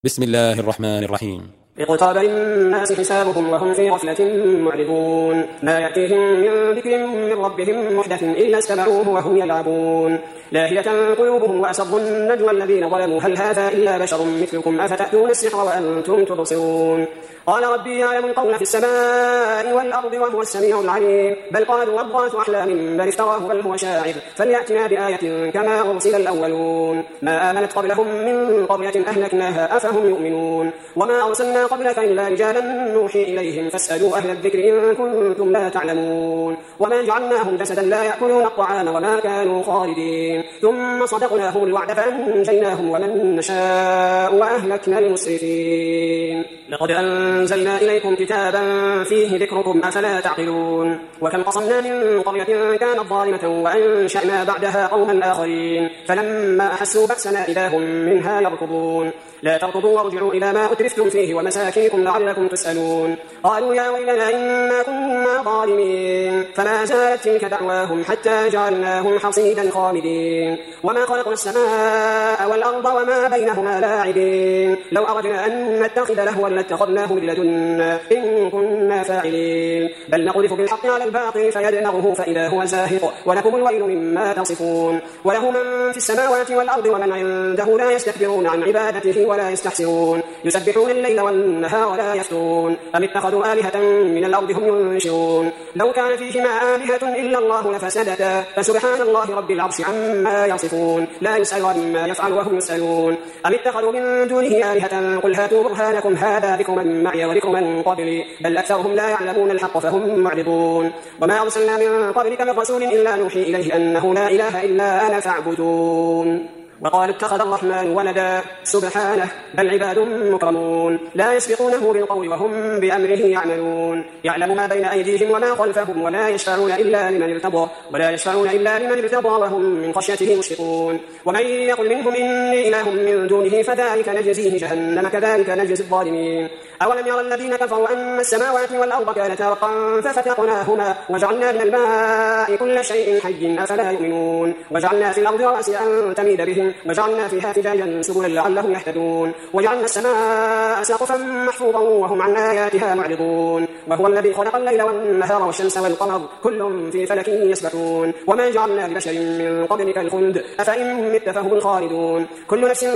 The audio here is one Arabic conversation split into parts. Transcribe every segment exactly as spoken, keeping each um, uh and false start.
بسم الله الرحمن الرحيم. اقترب للناس حسابهم وهم في غفلة معرضون ما يأتيهم من ذكر من ربهم محدث إلا استمعوه وهم يلعبون لاهية قلوبهم وأسروا النجوى الذين ظلموا هل هذا إلا بشر مثلكم أفتأتون السحر وأنتم تبصرون قال ربي يعلم القول في السماء والأرض وهو السميع العليم بل قالوا أضغاث أحلام بل افتراه بل هو شاعر فليأتنا بآية كما أرسل الأولون ما آمنت قبلهم من قرية أهلكناها أفهم يؤمنون وما أرسلنا قبلك إلا رجالا نوحي إليهم فاسألوا أهل الذكر إن كنتم لا تعلمون وما جعلناهم جسدا لا يأكلون الطعام وما كانوا خالدين ثم صدقناهم الوعد فأنجيناهم ومن نشاء وأهلكنا المسرفين لقد أنزلنا إليكم كتابا فيه ذكركم أفلا تعقلون وكم قصمنا من قرية كانت ظالمة وأنشأنا بعدها قوما آخرين فلما أحسوا بأسنا إذا هم منها يركضون لا تركضوا وارجعوا إلى ما أترفتم فيه ومساكنكم لعلكم تسألون قالوا يا ويلنا إنا كنا ظالمين فما زالت تلك دعواهم حتى جعلناهم حصيدا خامدين وما خلقنا السماء والأرض وما بينهما لاعبين لو أردنا أن نتخذ لهوا لاتخذناه من لدنا إن كنا فاعلين بل نقذف بالحق على الباطل فيدمغه فإذا هو زاهق ولكم الويل مما تصفون وله من في السماوات والأرض ومن عنده لا يستكبرون عن عبادته ولا يستحسرون يسبحون الليل والنهار ولا يفترون أم اتخذوا آلهة من الأرض هم ينشرون لو كان فيهما آلهة إلا الله لفسدتا فسبحان الله رب العرش عما يصفون لا يسأل عما يفعل وهم يسألون أم اتخذوا من دونه آلهة قل هاتوا برهانكم هذا ذكر من معي وذكر من قبلي بل أكثرهم لا يعلمون الحق فهم معرضون وما أرسلنا من قبلك من رسول إلا نوحي إليه أنه لا إله إلا أنا فاعبدون وقالوا اتخذ الرحمن ولدا سبحانه بل عباد مكرمون لا يسبقونه بالقول وهم بأمره يعملون يعلم ما بين أيديهم وما خلفهم ولا يشفعون إلا لمن ارتضى ولا يشفعون إلا لمن ارتضى وهم من خشيته مشفقون ومن يقل منهم إني إله من دونه فذلك نجزيه جهنم كذلك نجزي الظالمين أولم يرى الذين كفروا أن السماوات والأرض كانتا رتقا ففتقناهما وجعلنا من الماء كل شيء حي أفلا يؤمنون وجعلنا في الأرض رواسي أن تميد بهم وجعلنا فيها فجاجا سبلا لعلهم يهتدون وجعلنا السماء سقفا محفوظا وهم عن آياتها معرضون وهو الذي خلق الليل والنهار والشمس والقمر كل في فلك يسبحون وما جعلنا لبشر من قبلك الخلد أفإن مت فهم الخالدون كل نفس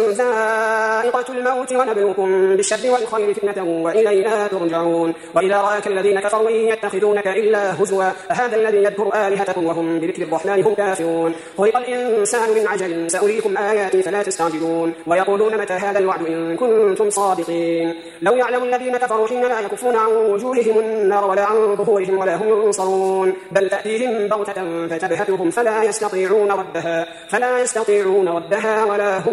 ذائقة الموت ونبلوكم بالشر والخير فتنة وإلينا ترجعون وإذا رآك الذين كفروا يتخذونك إلا هزوا أهذا الذي يذكر آلهتكم وهم بذكر الرحمن هم كافرون خلق الإنسان من عجل سأريكم آياتي فلا تستعجلون ويقولون متى هذا الوعد إن كنتم صادقين لو يعلم الذين كفروا حين لا يكفون عن وجوههم النار ولا عن ظهورهم ولا هم ينصرون بل تأتيهم بغتة فتبهتهم فلا يستطيعون ردها فلا يستطيعون ردها ولا هم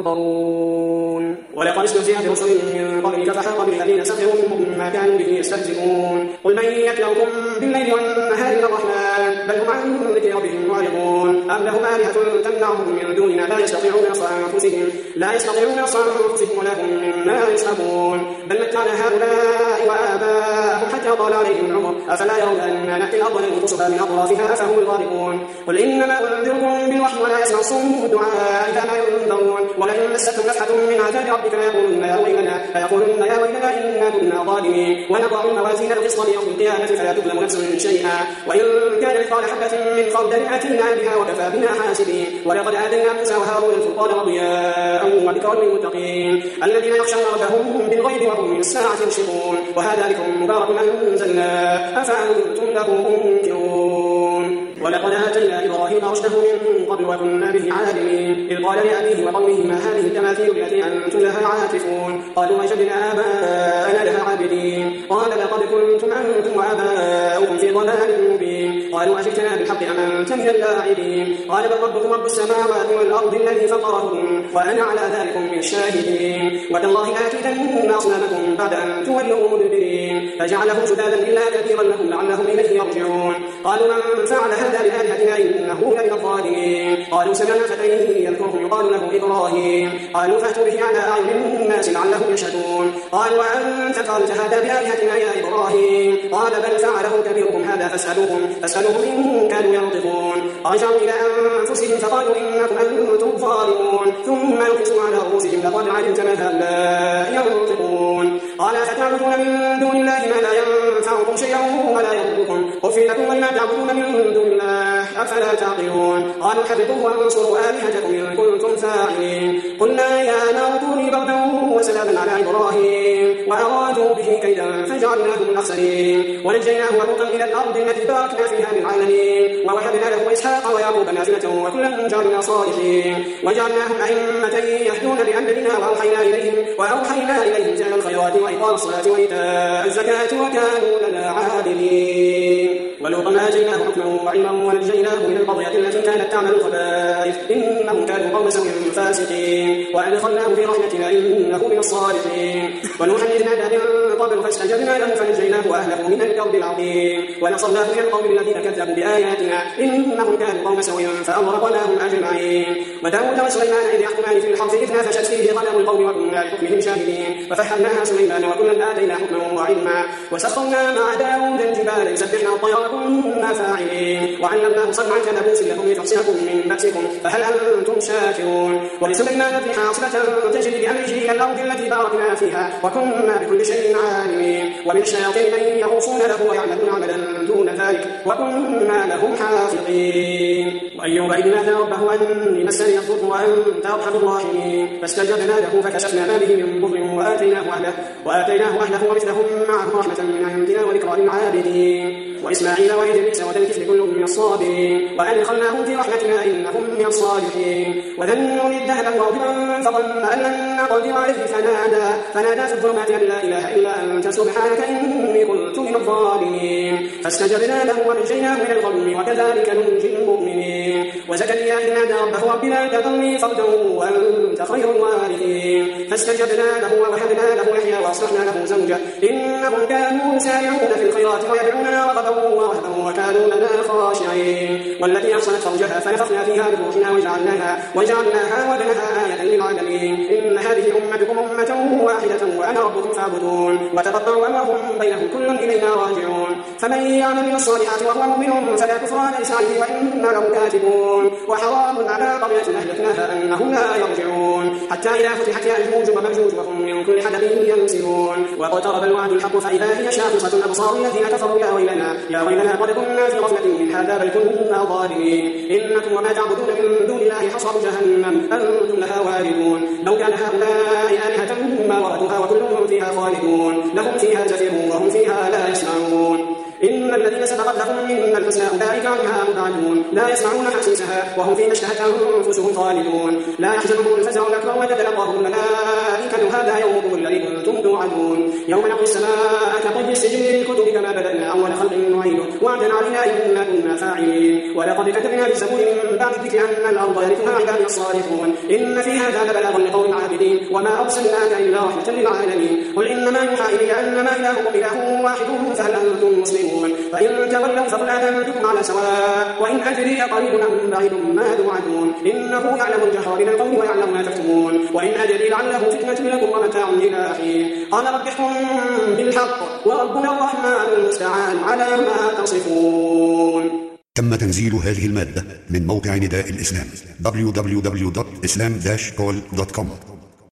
ينظرون ولقد استهزئ برسل من قبلك فحاق بالذين سخروا منهم ما كانوا به يستهزئون قل من يكلؤكم بالليل والنهار من الرحمن بل هم عن ذكر ربهم معرضون أم لهم آلهة تمنعهم من دوننا لا يستطيعون نصر أنفسهم لا يستطيعون نصر أنفسهم ولا هم مما يسحبون بل متعنا هؤلاء وآباءهم حتى طال عليهم العمر أفلا يرون أنا نأتي الأرض ننقصها من أطرافها أفهم الغالبون قل إنما أنذركم بالوحي ولا يسمع الصم الدعاء إذا ما ينذرون ولئن مستهم نفحة من عذاب ربك ليقولن يا ويلنا فيقولن يا ويلنا إنا كنا ظالمين ونضع الموازين القسط ليوم القيامة فلا تظلم نفس شيئا وإن كان مثقال حبة من خردل أتينا بها وكفى بنا حاسبين ولقد آتينا موسى وهارون الفرقان وضياء وذكرا للمتقين الذين يخشون ربهم بالغيب وهم من الساعة مشركون وهذا ذكر مبارك أنزلناه أفأنتم له منكرون ولقد آتينا إبراهيم رشده من قبل وكنا به عالمين إذ قال لأبيه وقومه ما هذه التماثيل التي أنتم لها عاكفون قالوا وجدنا آباءنا لها عابدين قال لقد كنتم أنتم وآباؤكم في ضلال مبين قالوا أجئتنا بالحق أم أنت من اللاعبين قال بل ربكم رب السماوات والأرض الذي فطرهن وأنا على ذلك من الشاهدين وتالله لآكيدن أصنامكم بعد أن تولوا مدبرين فجعلهم جدادا إلا كثيرا لهم لعلهم إليه يرجعون قالوا من فعل هذا هذا بآلهتنا إنه لمن الظالمين. قالوا سمعنا فتى يذكرهم يقال له إبراهيم. قالوا فأتوا به على أعين الناس لعلهم يشهدون. قالوا وأنت فعلت هذا بآلهتنا يا إبراهيم؟ قال بل فعله كبيرهم هذا فاسألوهم فاسألوهم إن كانوا ينطقون. رجعوا إلى أنفسهم فقالوا إنكم أنتم الظالمون. ثم نكسوا على رؤوسهم لقد علمت ما هؤلاء ينطقون. قال فتعبدون من دون الله ما لا ينفعكم شيئا ولا يضركم أفل لكم ولما تعبدون من دون الله أفلا تعقلون. قالوا حبطوا وانصروا آلهتكم إن كنتم فاعلين. قلنا يا نار كوني بردا وسلاما على إبراهيم وأرادوا به كيدا فجعلناهم الأخسرين. ونجيناه ولوطا إلى الأرض التي باركنا فيها للعالمين ووهبنا له إسحاق ويعقوب نافلة وكلا جعلنا صالحين وجعلناهم أئمة يهدون بأمرنا وأوحينا إليهم وأوحينا إليهم فعل الخيرات وإقام الصلاة وإيتاء الزكاة وكانوا لنا عابدين. ولوطا آتيناه حكما وعلما ونجيناه من القرية التي كانت تعمل الخبائث إنهم كانوا قوم سوء فاسقين وأدخلناه في رحمتنا إنه من الصالحين. ونوحا إذ نادى من قبل فاستجبنا له فنجيناه وأهله من الكرب العظيم ونصرناه من القوم الذين كذبوا بآياتنا إنهم كانوا قوم سوء فأغرقناهم أجمعين. وداود وسليمان إذ يحكمان في الحرث إذ نافشت فيه غنم القوم وكنا لحكمهم شاهدين ففهمناها سليمان وكلا آتينا حكما وعلما وسخرنا مع داود الجبال يسبحن الطير وكنا فاعلين وعلمناه صنعا كلبوس لكم لتحصنكم من بأسكم فهل أنتم شاكرون. ولسليمان الريح عاصفة تجري بأمره إلى الأرض التي باركنا فيها وكنا بكل شيء عالمين. ومن الشياطين من يغوصون له ويعملون عملا دون ذلك وكنا لهم حافظين. وأيوب إذ نادى ربه أني مسني الضر وأنت أرحم الراحمين فاستجبنا له فكشفنا ما به من ضر وآتيناه أهله وآتيناه أهله ومثلهم معه رحمة من عندنا وذكرى للعابدين. وإسماعيل وإدريس وذا الكفل كل من الصابرين وأدخلناهم في رحمتنا إنهم من الصالحين. وذا النون إذ ذهب مغاضبا فظن أن لن نقدر عليه فنادى فنادى في الظلمات أن لا إله إلا أنت سبحانك إني كنت من الظالمين فاستجبنا له ونجيناه من الغم وكذلك ننجي المؤمنين. وزكريا إذ نادى ربه رب لا تذرني فردا وأنت خير الوارثين فاستجبنا له ووهبنا له يحيى وأصلحنا له زوجه إنهم كانوا يسارعون في الخيرات ويدعوننا رغبا ورهبا وكانوا لنا خاشعين. والتي أحصنت فرجها فنفخنا فيها من روحنا وجعلناها وجعلناها وابنها آية للعالمين. إن هذه أمتكم أمة واحدة وأنا ربكم فاعبدون. وتقطعوا أمرهم بينهم كل إلينا راجعون. فمن يعمل من الصالحات وهو مؤمن فلا كفران لسعيه وإنا له كاتبون. وحرام على قرية أهلكناها أنهم لا يرجعون حتى إذا فتحت يأجوج ومأجوج وهم من كل حدب ينسلون. واقترب الوعد الحق فإذا هي شاخصة أبصار الذين كفروا يا ويلنا يا ويلنا قد كنا في غفلة من هذا بل كنا ظالمين. إنكم وما تعبدون من دون الله حصب جهنم أنتم لها واردون. لو كان هؤلاء آلهة ما وردوها وكلهم فيها خالدون لهم فيها زفير وهم فيها لا يسمعون. إن الذين سبقت لهم من الحسنى أولئك عنها مبعدون لا يسمعون حسيسها وهم فيما اشتهت أنفسهم خالدون. لا يحزنهم الفزع الأكبر وتتلقاهم الملائكة هذا يومكم الذي كنتم توعدون. يوم نطوي السماء كطي السجل للكتب كما بدأنا أول خلق نعيده وعدا علينا إنا كنا فاعلين. ولقد كتبنا في الزبور من بعد الذكر أن الأرض يرثها عبادي الصالحون إن في هذا لبلاغا لقوم عابدين وما أرسلناك إلا رحمة للعالمين. قل إنما يوحى إلي أنما إلهكم إله واحد فهل أنتم مسلمون؟ فإن تولوا فقل آذنتكم على سواء وإن أدري قريب أم بعيد ما توعدون إنه يعلم الجهر من القول ويعلم ما تكتمون. وإن أدري لعله فتنة لكم ومتاع إلى حين. قال رب احكم بالحق وربنا الرحمن المستعان على ما تصفون. تم تنزيل هذه المادة من موقع نداء الإسلام دبليو دبليو دبليو دوت إسلام داش كول دوت كوم.